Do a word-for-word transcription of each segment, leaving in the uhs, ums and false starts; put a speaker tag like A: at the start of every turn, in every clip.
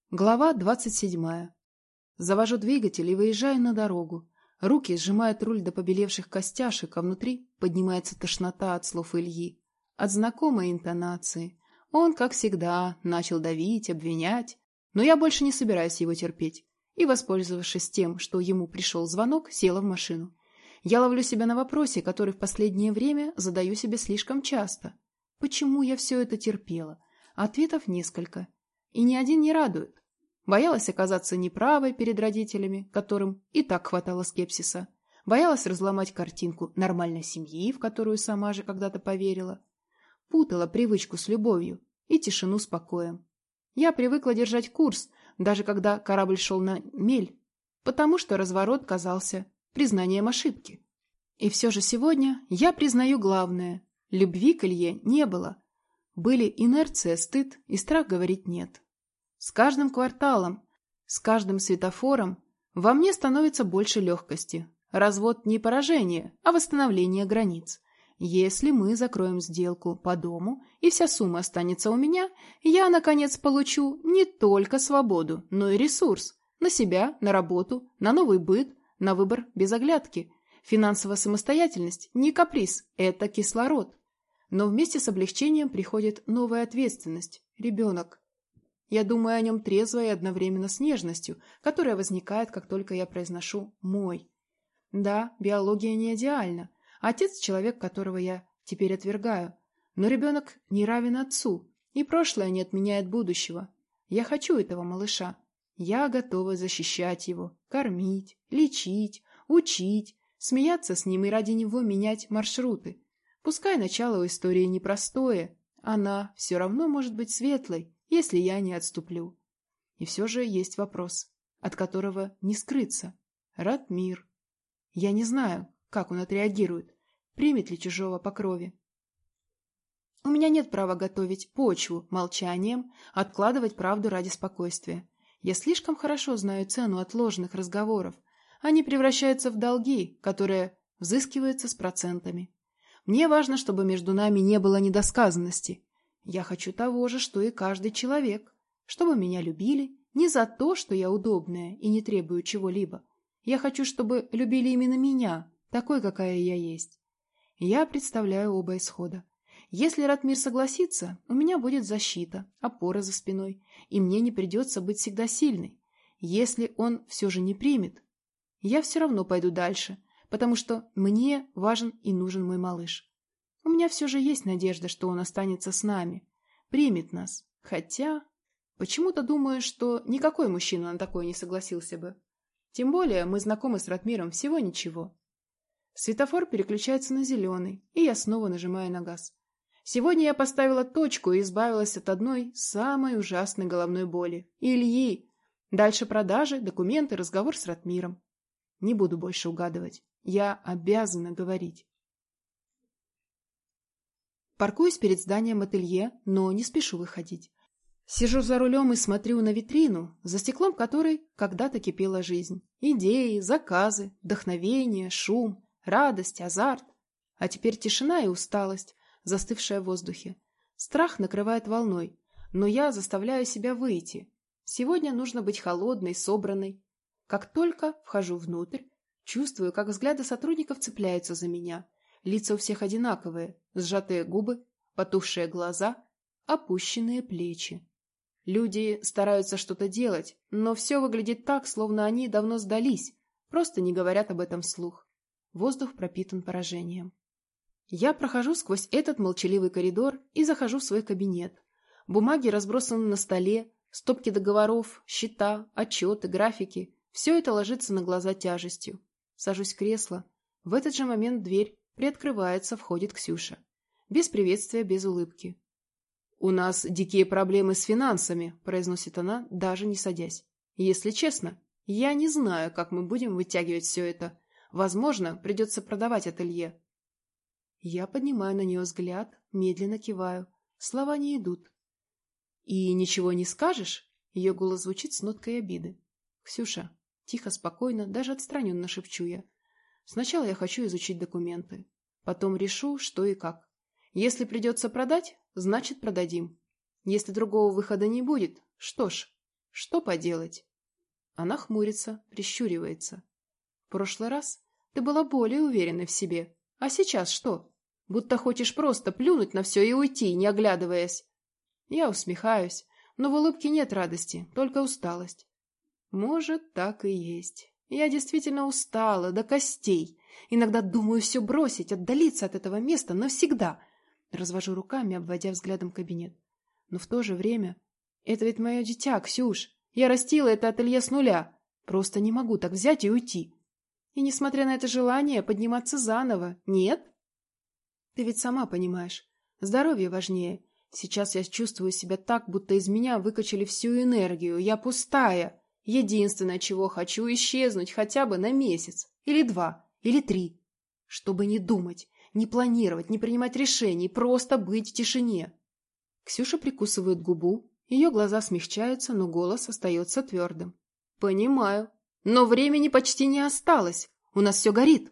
A: Глава двадцать седьмая. Завожу двигатель и выезжаю на дорогу. Руки сжимают руль до побелевших костяшек, а внутри поднимается тошнота от слов Ильи. От знакомой интонации. Он, как всегда, начал давить, обвинять. Но я больше не собираюсь его терпеть. И, воспользовавшись тем, что ему пришел звонок, села в машину. Я ловлю себя на вопросе, который в последнее время задаю себе слишком часто. Почему я все это терпела? Ответов несколько. И ни один не радует. Боялась оказаться неправой перед родителями, которым и так хватало скепсиса. Боялась разломать картинку нормальной семьи, в которую сама же когда-то поверила. Путала привычку с любовью и тишину с покоем. Я привыкла держать курс, даже когда корабль шел на мель, потому что разворот казался признанием ошибки. И все же сегодня я признаю главное. Любви к Илье не было. Были инерция, стыд и страх говорить «нет». С каждым кварталом, с каждым светофором во мне становится больше легкости. Развод не поражение, а восстановление границ. Если мы закроем сделку по дому, и вся сумма останется у меня, я, наконец, получу не только свободу, но и ресурс. На себя, на работу, на новый быт, на выбор без оглядки. Финансовая самостоятельность не каприз, это кислород. Но вместе с облегчением приходит новая ответственность – ребенок. Я думаю о нем трезво и одновременно с нежностью, которая возникает, как только я произношу «мой». Да, биология не идеальна. Отец – человек, которого я теперь отвергаю. Но ребенок не равен отцу, и прошлое не отменяет будущего. Я хочу этого малыша. Я готова защищать его, кормить, лечить, учить, смеяться с ним и ради него менять маршруты. Пускай начало у истории непростое, она все равно может быть светлой, если я не отступлю. И все же есть вопрос, от которого не скрыться. Ратмир. Я не знаю, как он отреагирует, примет ли чужого по крови. У меня нет права готовить почву молчанием, откладывать правду ради спокойствия. Я слишком хорошо знаю цену отложенных разговоров. Они превращаются в долги, которые взыскиваются с процентами. Мне важно, чтобы между нами не было недосказанности. Я хочу того же, что и каждый человек, чтобы меня любили не за то, что я удобная и не требую чего-либо. Я хочу, чтобы любили именно меня, такой, какая я есть. Я представляю оба исхода. Если Ратмир согласится, у меня будет защита, опора за спиной, и мне не придется быть всегда сильной. Если он все же не примет, я все равно пойду дальше, потому что мне важен и нужен мой малыш. У меня все же есть надежда, что он останется с нами, примет нас. Хотя, почему-то думаю, что никакой мужчина на такое не согласился бы. Тем более мы знакомы с Ратмиром всего ничего. Светофор переключается на зеленый, и я снова нажимаю на газ. Сегодня я поставила точку и избавилась от одной самой ужасной головной боли. Ильи. Дальше продажи, документы, разговор с Ратмиром. Не буду больше угадывать. Я обязана говорить. Паркуюсь перед зданием ателье, но не спешу выходить. Сижу за рулем и смотрю на витрину, за стеклом которой когда-то кипела жизнь. Идеи, заказы, вдохновение, шум, радость, азарт. А теперь тишина и усталость, застывшая в воздухе. Страх накрывает волной, но я заставляю себя выйти. Сегодня нужно быть холодной, собранной. Как только вхожу внутрь, чувствую, как взгляды сотрудников цепляются за меня. Лица у всех одинаковые, сжатые губы, потухшие глаза, опущенные плечи. Люди стараются что-то делать, но все выглядит так, словно они давно сдались, просто не говорят об этом вслух. Воздух пропитан поражением. Я прохожу сквозь этот молчаливый коридор и захожу в свой кабинет. Бумаги разбросаны на столе, стопки договоров, счета, отчеты, графики. Все это ложится на глаза тяжестью. Сажусь в кресло. В этот же момент дверь приоткрывается, входит Ксюша. Без приветствия, без улыбки. «У нас дикие проблемы с финансами», – произносит она, даже не садясь. «Если честно, я не знаю, как мы будем вытягивать все это. Возможно, придется продавать ателье». Я поднимаю на нее взгляд, медленно киваю. Слова не идут. «И ничего не скажешь?» Ее голос звучит с ноткой обиды. «Ксюша», тихо, спокойно, даже отстраненно шепчу я. «Сначала я хочу изучить документы. Потом решу, что и как. Если придется продать, значит продадим. Если другого выхода не будет, что ж, Что поделать? Она хмурится, прищуривается. В прошлый раз ты была более уверенной в себе. А сейчас что? Будто хочешь просто плюнуть на все и уйти, не оглядываясь. Я усмехаюсь, но в улыбке нет радости, только усталость. Может, так и есть. Я действительно устала до костей. Иногда думаю все бросить, отдалиться от этого места навсегда. Развожу руками, обводя взглядом кабинет. Но в то же время... Это ведь мое дитя, Ксюш. Я растила это ателье с нуля. Просто не могу так взять и уйти. И несмотря на это желание подниматься заново, нет? Ты ведь сама понимаешь. Здоровье важнее. Сейчас я чувствую себя так, будто из меня выкачали всю энергию. Я пустая. Единственное, чего хочу, исчезнуть хотя бы на месяц. Или два. Или три. Чтобы не думать, не планировать, не принимать решений, просто быть в тишине. Ксюша прикусывает губу. Ее глаза смягчаются, но голос остается твердым. Понимаю. Но времени почти не осталось. У нас все горит.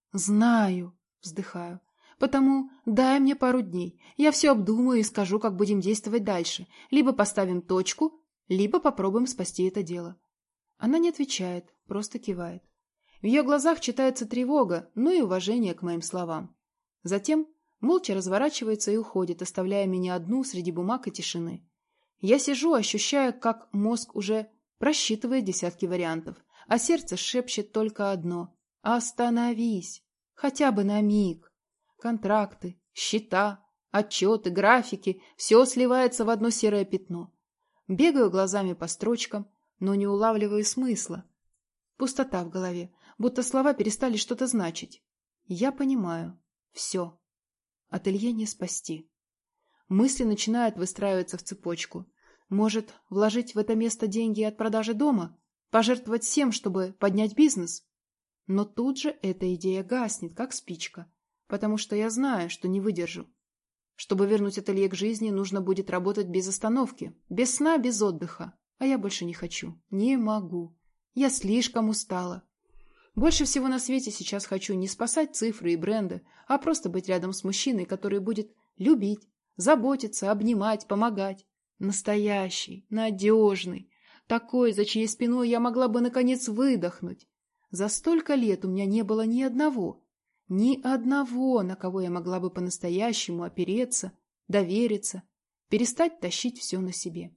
A: Знаю. Вздыхаю. Потому дай мне пару дней. Я все обдумаю и скажу, как будем действовать дальше. Либо поставим точку, либо попробуем спасти это дело. Она не отвечает, просто кивает. В ее глазах читается тревога, но и уважение к моим словам. Затем молча разворачивается и уходит, оставляя меня одну среди бумаг и тишины. Я сижу, ощущая, как мозг уже просчитывает десятки вариантов, а сердце шепчет только одно – остановись, хотя бы на миг. Контракты, счета, отчеты, графики – все сливается в одно серое пятно. Бегаю глазами по строчкам, но не улавливаю смысла. Пустота в голове, будто слова перестали что-то значить. Я понимаю. Все. Ателье не спасти. Мысли начинают выстраиваться в цепочку. Может, вложить в это место деньги от продажи дома? Пожертвовать всем, чтобы поднять бизнес? Но тут же эта идея гаснет, как спичка, потому что я знаю, что не выдержу. Чтобы вернуть ателье к жизни, нужно будет работать без остановки, без сна, без отдыха. А я больше не хочу, не могу. Я слишком устала. Больше всего на свете сейчас хочу не спасать цифры и бренды, а просто быть рядом с мужчиной, который будет любить, заботиться, обнимать, помогать. Настоящий, надежный, такой, за чьей спиной я могла бы наконец выдохнуть. За столько лет у меня не было ни одного, ни одного, на кого я могла бы по-настоящему опереться, довериться, перестать тащить все на себе.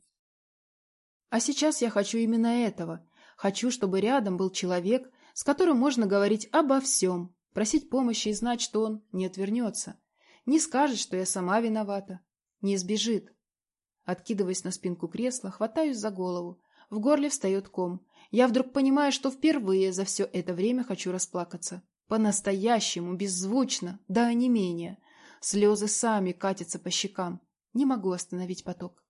A: А сейчас я хочу именно этого. Хочу, чтобы рядом был человек, с которым можно говорить обо всем, просить помощи и знать, что он не отвернется, не скажет, что я сама виновата, не сбежит. Откидываясь на спинку кресла, хватаюсь за голову. В горле встает ком. Я вдруг понимаю, что впервые за все это время хочу расплакаться. По-настоящему, беззвучно, да онемения. Слезы сами катятся по щекам. Не могу остановить поток.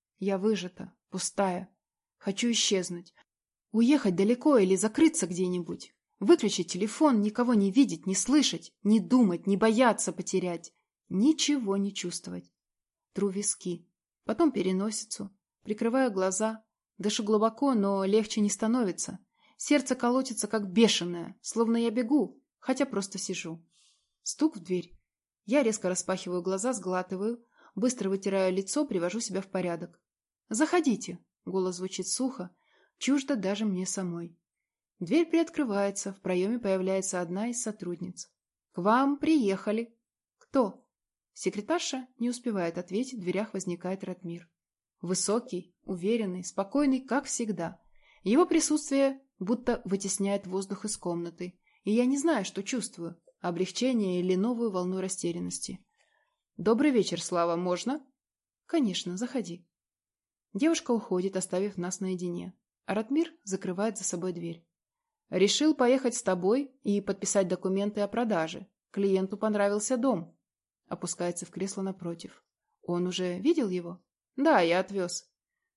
A: Я выжата, пустая. Хочу исчезнуть. Уехать далеко или закрыться где-нибудь. Выключить телефон, никого не видеть, не слышать, не думать, не бояться потерять. Ничего не чувствовать. Тру виски. Потом переносицу. Прикрываю глаза. Дышу глубоко, но легче не становится. Сердце колотится, как бешеное, словно я бегу, хотя просто сижу. Стук в дверь. Я резко распахиваю глаза, сглатываю, быстро вытираю лицо, привожу себя в порядок. «Заходите!» — голос звучит сухо, чуждо даже мне самой. Дверь приоткрывается, в проеме появляется одна из сотрудниц. «К вам приехали». «Кто?» Секретарша не успевает ответить, в дверях возникает Ратмир. Высокий, уверенный, спокойный, как всегда. Его присутствие будто вытесняет воздух из комнаты, и я не знаю, что чувствую, облегчение или новую волну растерянности. «Добрый вечер, Слава, можно?» «Конечно, заходи». Девушка уходит, оставив нас наедине, а Ратмир закрывает за собой дверь. «Решил поехать с тобой и подписать документы о продаже. Клиенту понравился дом». Опускается в кресло напротив. «Он уже видел его?» «Да, я отвез».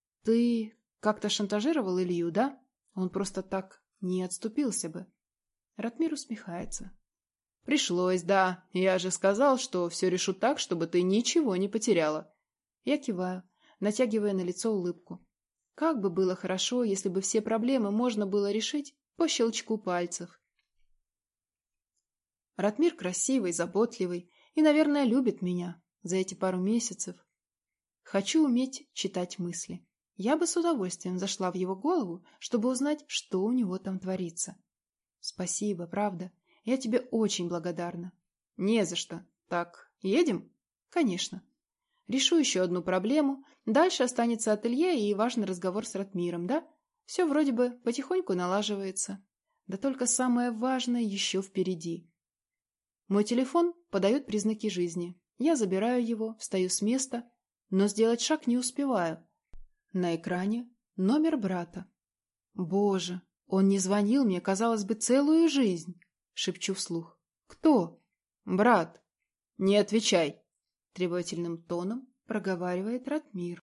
A: «Ты как-то шантажировал Илью, да? Он просто так не отступился бы». Ратмир усмехается. «Пришлось, да. Я же сказал, что все решу так, чтобы ты ничего не потеряла». Я киваю, натягивая на лицо улыбку. Как бы было хорошо, если бы все проблемы можно было решить по щелчку пальцев. Ратмир красивый, заботливый и, наверное, любит меня за эти пару месяцев. Хочу уметь читать мысли. Я бы с удовольствием зашла в его голову, чтобы узнать, что у него там творится. Спасибо, правда. Я тебе очень благодарна. Не за что. Так, едем? Конечно. Решу еще одну проблему. Дальше останется ателье и важный разговор с Ратмиром, да? Все вроде бы потихоньку налаживается. Да только самое важное еще впереди. Мой телефон подает признаки жизни. Я забираю его, встаю с места, но сделать шаг не успеваю. На экране номер брата. Боже, он не звонил мне, казалось бы, целую жизнь. Шепчу вслух. Кто? Брат. Не отвечай. Требовательным тоном проговаривает Ратмир.